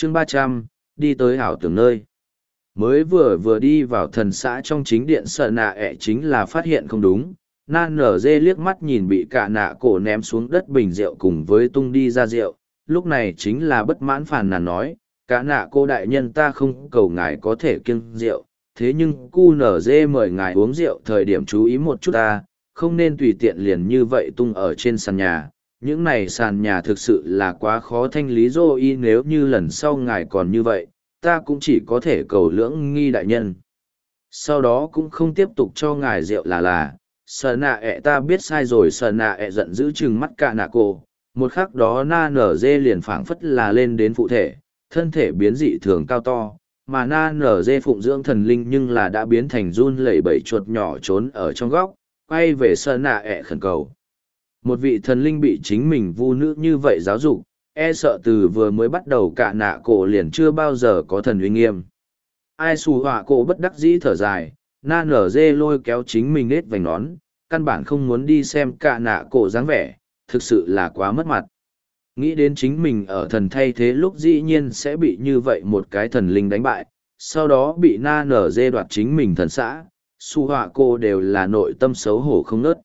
chương 300, đi tới ảo tưởng nơi. Mới vừa đi vào thần xã trong chính điện sợ nạ ẹ chính là phát hiện không đúng. Na nở dê liếc mắt nhìn bị cả nạ cổ ném xuống đất bình rượu cùng với tung đi ra rượu. Lúc này chính là bất mãn phàn nàn nói, cả nạ cô đại nhân ta không cầu ngài có thể kiêng rượu. Thế nhưng cu nở dê mời ngài uống rượu thời điểm chú ý một chút ta, không nên tùy tiện liền như vậy tung ở trên sàn nhà. Những này sàn nhà thực sự là quá khó thanh lý rồi nếu như lần sau ngài còn như vậy, ta cũng chỉ có thể cầu lưỡng nghi đại nhân. Sau đó cũng không tiếp tục cho ngài rượu là, sờ nạ ẹ ta biết sai rồi sờ nạ ẹ giận giữ chừng mắt cả nạ cô. Một khắc đó na nở dê liền phảng phất là lên đến phụ thể, thân thể biến dị thường cao to, mà na nở dê phụng dưỡng thần linh nhưng là đã biến thành run lẩy bẩy chuột nhỏ trốn ở trong góc, quay về sờ nạ ẹ khẩn cầu. Một vị thần linh bị chính mình vu nữ như vậy giáo dục, e sợ từ vừa mới bắt đầu cả nạ cổ liền chưa bao giờ có thần uy nghiêm. Ai xù họa cổ bất đắc dĩ thở dài, na nở dê lôi kéo chính mình nết vành nón, căn bản không muốn đi xem cả nạ cổ dáng vẻ, thực sự là quá mất mặt. Nghĩ đến chính mình ở thần thay thế lúc dĩ nhiên sẽ bị như vậy một cái thần linh đánh bại, sau đó bị na nở dê đoạt chính mình thần xã, xù họa cổ đều là nội tâm xấu hổ không nớt.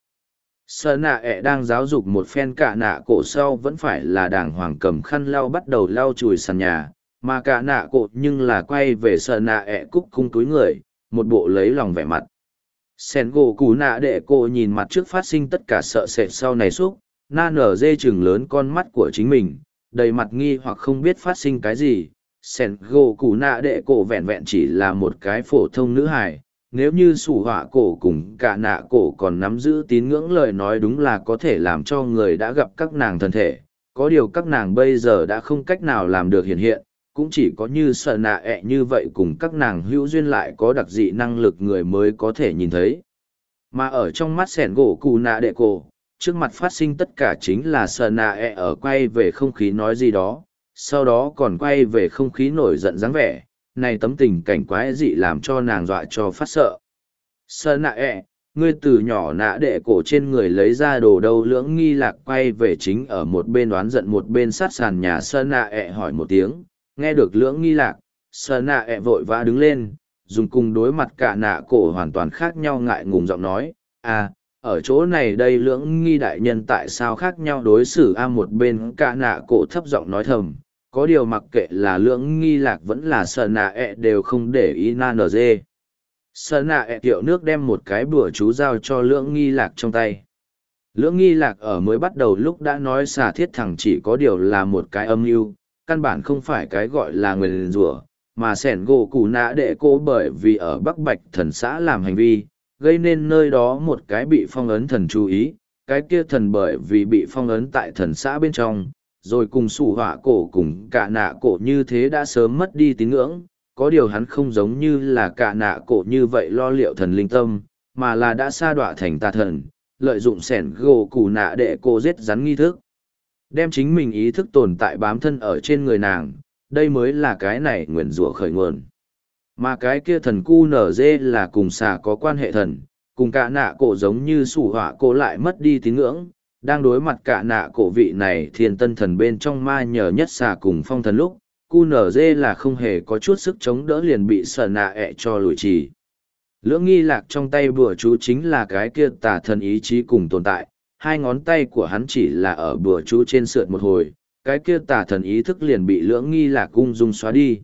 Sơ nạ ẹ đang giáo dục một phen cả nạ cổ sau vẫn phải là đàng hoàng cầm khăn lau bắt đầu lau chùi sàn nhà, mà cả nạ cổ nhưng là quay về sơ nạ ẹ cúc cung túi người, một bộ lấy lòng vẻ mặt. Sen gỗ cú nạ đệ cổ nhìn mặt trước phát sinh tất cả sợ sệt sau này xúc, na nở dê chừng lớn con mắt của chính mình, đầy mặt nghi hoặc không biết phát sinh cái gì. Sen gỗ cú nạ đệ cổ vẹn vẹn chỉ là một cái phổ thông nữ hài. Nếu như sủ họa cổ cùng cả nạ cổ còn nắm giữ tín ngưỡng lời nói đúng là có thể làm cho người đã gặp các nàng thân thể, có điều các nàng bây giờ đã không cách nào làm được hiện, cũng chỉ có như sợ nạ ẹ như vậy cùng các nàng hữu duyên lại có đặc dị năng lực người mới có thể nhìn thấy. Mà ở trong mắt sẻn gỗ cù nạ đệ cổ, trước mặt phát sinh tất cả chính là sợ nạ ẹ ở quay về không khí nói gì đó, sau đó còn quay về không khí nổi giận dáng vẻ. Này tấm tình cảnh quái dị làm cho nàng dọa cho phát sợ. Sơ nạ ẹ, ngươi từ nhỏ nạ đệ cổ trên người lấy ra đồ đâu lưỡng nghi lạc quay về chính ở một bên đoán giận một bên sát sàn nhà sơ nạ ẹ hỏi một tiếng, nghe được lưỡng nghi lạc, sơ nạ ẹ vội vã đứng lên, dùng cùng đối mặt cả nạ cổ hoàn toàn khác nhau ngại ngùng giọng nói, à, ở chỗ này đây lưỡng nghi đại nhân tại sao khác nhau đối xử một bên cả nạ cổ thấp giọng nói thầm. Có điều mặc kệ là lưỡng nghi lạc vẫn là sờ nạ ẹ đều không để ý na nở dê. Sờ nạ ẹ tiệu nước đem một cái bùa chú giao cho lưỡng nghi lạc trong tay. Lưỡng nghi lạc ở mới bắt đầu lúc đã nói xà thiết thẳng chỉ có điều là một cái âm mưu, căn bản không phải cái gọi là nguyền rủa, mà sẻn gỗ củ nạ đệ cô bởi vì ở Bắc Bạch thần xã làm hành vi, gây nên nơi đó một cái bị phong ấn thần chú ý, cái kia thần bởi vì bị phong ấn tại thần xã bên trong rồi cùng sủ họa cổ cùng cả nạ cổ như thế đã sớm mất đi tín ngưỡng, có điều hắn không giống như là cả nạ cổ như vậy lo liệu thần linh tâm, mà là đã sa đọa thành tà thần, lợi dụng sẻn gỗ củ nạ đệ cổ giết rắn nghi thức. Đem chính mình ý thức tồn tại bám thân ở trên người nàng, đây mới là cái này nguyền rủa khởi nguồn. Mà cái kia thần cu nở dê là cùng xà có quan hệ thần, cùng cả nạ cổ giống như sủ họa cổ lại mất đi tín ngưỡng. Đang đối mặt cả nạ cổ vị này thiên tân thần bên trong ma nhờ nhất xà cùng phong thần lúc, cu nở dê là không hề có chút sức chống đỡ liền bị sợ nạ ẹ cho lùi trì. Lưỡng nghi lạc trong tay bùa chú chính là cái kia tà thần ý chí cùng tồn tại, hai ngón tay của hắn chỉ là ở bùa chú trên sượt một hồi, cái kia tà thần ý thức liền bị lưỡng nghi lạc ung dung xóa đi.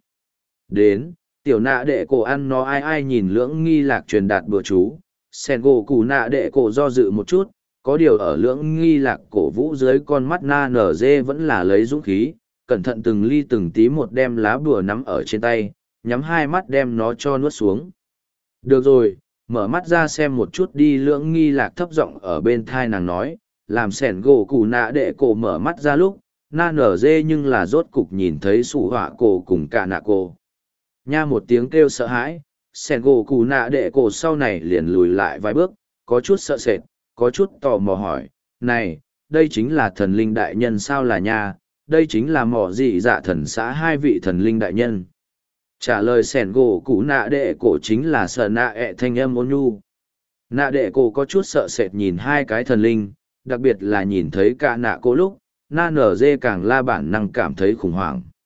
Đến, tiểu nạ đệ cổ ăn nó ai nhìn lưỡng nghi lạc truyền đạt bùa chú, sen gỗ củ nạ đệ cổ do dự một chút. Có điều ở lưỡng nghi lạc cổ vũ dưới con mắt na nở dê vẫn là lấy dũng khí, cẩn thận từng ly từng tí một đem lá bùa nắm ở trên tay, nhắm hai mắt đem nó cho nuốt xuống. Được rồi, mở mắt ra xem một chút đi lưỡng nghi lạc thấp giọng ở bên thai nàng nói, làm sẻn gỗ củ nạ đệ cổ mở mắt ra lúc, na nở dê nhưng là rốt cục nhìn thấy sủ họa cổ cùng cả nạ cổ. Nha một tiếng kêu sợ hãi, sẻn gỗ củ nạ đệ cổ sau này liền lùi lại vài bước, có chút sợ sệt. Có chút tò mò hỏi, này, đây chính là thần linh đại nhân sao là nha, đây chính là mỏ dị dạ thần xã hai vị thần linh đại nhân. Trả lời sẻn gỗ cũ nạ đệ cổ chính là sợ nạ ẹ thanh âm ôn nhu. Nạ đệ cổ có chút sợ sệt nhìn hai cái thần linh, đặc biệt là nhìn thấy cả nạ cổ lúc, na nở dê càng la bản năng cảm thấy khủng hoảng.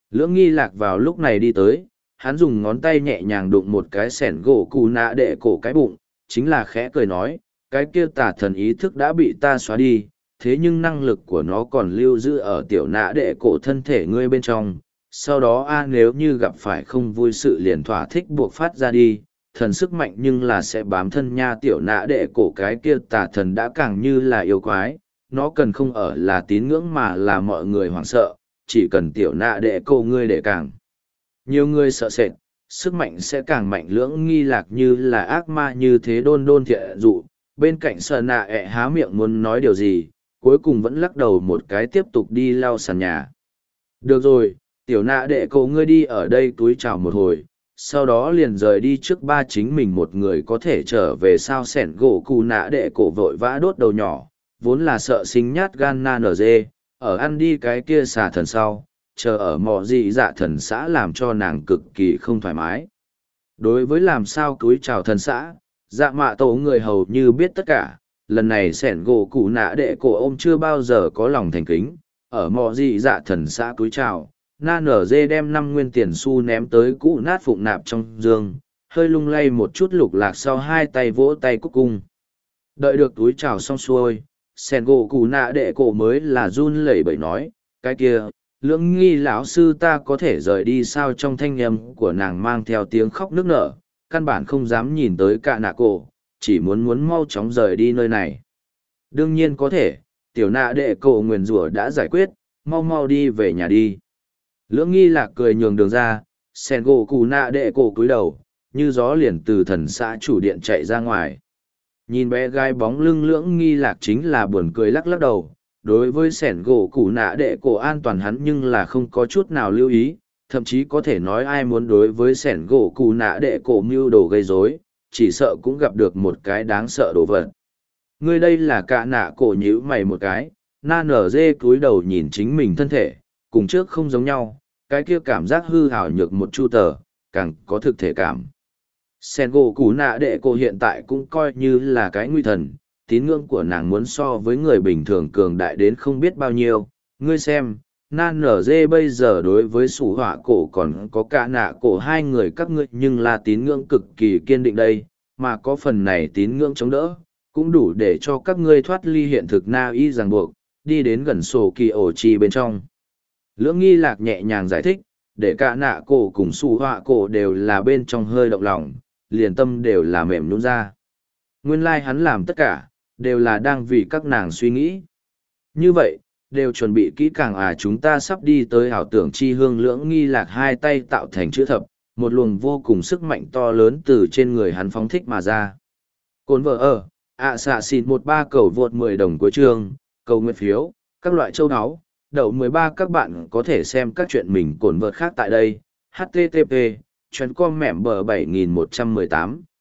Lưỡng nghi lạc vào lúc này đi tới, hắn dùng ngón tay nhẹ nhàng đụng một cái sẻn gỗ cụ nạ đệ cổ cái bụng, chính là khẽ cười nói, cái kia tà thần ý thức đã bị ta xóa đi, thế nhưng năng lực của nó còn lưu giữ ở tiểu nạ đệ cổ thân thể ngươi bên trong. Sau đó nếu như gặp phải không vui sự liền thỏa thích buộc phát ra đi, thần sức mạnh nhưng là sẽ bám thân nha tiểu nạ đệ cổ cái kia tà thần đã càng như là yêu quái, nó cần không ở là tín ngưỡng mà là mọi người hoảng sợ, chỉ cần tiểu nạ đệ cổ ngươi để càng nhiều người sợ sệt, sức mạnh sẽ càng mạnh. Lưỡng nghi lạc như là ác ma như thế đôn đôn thiện dụ, bên cạnh sợ nạ ẹ há miệng muốn nói điều gì, cuối cùng vẫn lắc đầu một cái tiếp tục đi lau sàn nhà. Được rồi, tiểu nạ đệ cổ ngươi đi ở đây túi chào một hồi, sau đó liền rời đi trước ba chính mình một người có thể trở về sao sẻn gỗ cụ nạ đệ cổ vội vã đốt đầu nhỏ, vốn là sợ sinh nhát gan na nở dê, ở ăn đi cái kia xà thần sau, chờ ở mò dị dạ thần xã làm cho nàng cực kỳ không thoải mái. Đối với làm sao túi chào thần xã, dạ mạ tổ người hầu như biết tất cả, lần này sẻn gỗ cụ nạ đệ cổ ôm chưa bao giờ có lòng thành kính, ở mò dị dạ thần xã túi chào. Na nở dê đem 5 nguyên tiền xu ném tới cũ nát phụng nạp trong giường, hơi lung lay một chút lục lạc sau hai tay vỗ tay cúc cung. Đợi được túi chào xong xuôi, sen gỗ cụ nạ đệ cổ mới là run lẩy bẩy nói, cái kia, lưỡng nghi lão sư ta có thể rời đi sao? Trong thanh âm của nàng mang theo tiếng khóc nức nở, căn bản không dám nhìn tới cả nạ cổ, chỉ muốn mau chóng rời đi nơi này. Đương nhiên có thể, tiểu nạ đệ cổ nguyền rủa đã giải quyết, mau đi về nhà đi. Lưỡng nghi lạc cười nhường đường ra, sen gỗ cụ nạ đệ cổ cúi đầu, như gió liền từ thần xã chủ điện chạy ra ngoài. Nhìn bé gái bóng lưng lưỡng nghi lạc chính là buồn cười lắc lắc đầu, đối với sẻn gỗ cụ nạ đệ cổ an toàn hắn nhưng là không có chút nào lưu ý, thậm chí có thể nói ai muốn đối với sẻn gỗ cụ nạ đệ cổ mưu đồ gây rối, chỉ sợ cũng gặp được một cái đáng sợ đồ vật. Ngươi đây là cả nạ cổ nhíu mày một cái, na nở dê cúi đầu nhìn chính mình thân thể, cùng trước không giống nhau, cái kia cảm giác hư hào nhược một chu tờ, càng có thực thể cảm. Sen gỗ cú nạ đệ cổ hiện tại cũng coi như là cái nguy thần, tín ngưỡng của nàng muốn so với người bình thường cường đại đến không biết bao nhiêu. Ngươi xem, nan nở dê bây giờ đối với sủ họa cổ còn có cả nạ cổ hai người các ngươi nhưng là tín ngưỡng cực kỳ kiên định đây, mà có phần này tín ngưỡng chống đỡ, cũng đủ để cho các ngươi thoát ly hiện thực na y ràng buộc, đi đến gần sổ kỳ ổ chi bên trong. Lưỡng nghi lạc nhẹ nhàng giải thích, để cả nạ cổ cùng sủ họa cổ đều là bên trong hơi động lòng, liền tâm đều là mềm nhũn ra. Nguyên lai hắn làm tất cả, đều là đang vì các nàng suy nghĩ. Như vậy, đều chuẩn bị kỹ càng chúng ta sắp đi tới ảo tưởng chi hương. Lưỡng nghi lạc hai tay tạo thành chữ thập, một luồng vô cùng sức mạnh to lớn từ trên người hắn phóng thích mà ra. Cồn vợ xạ xịn 13 cầu vượt 10 đồng cuối chương, cầu nguyện phiếu, các loại châu áo, đậu 13 các bạn có thể xem các chuyện mình cồn vợt khác tại đây. http://com mẻm bờ 7118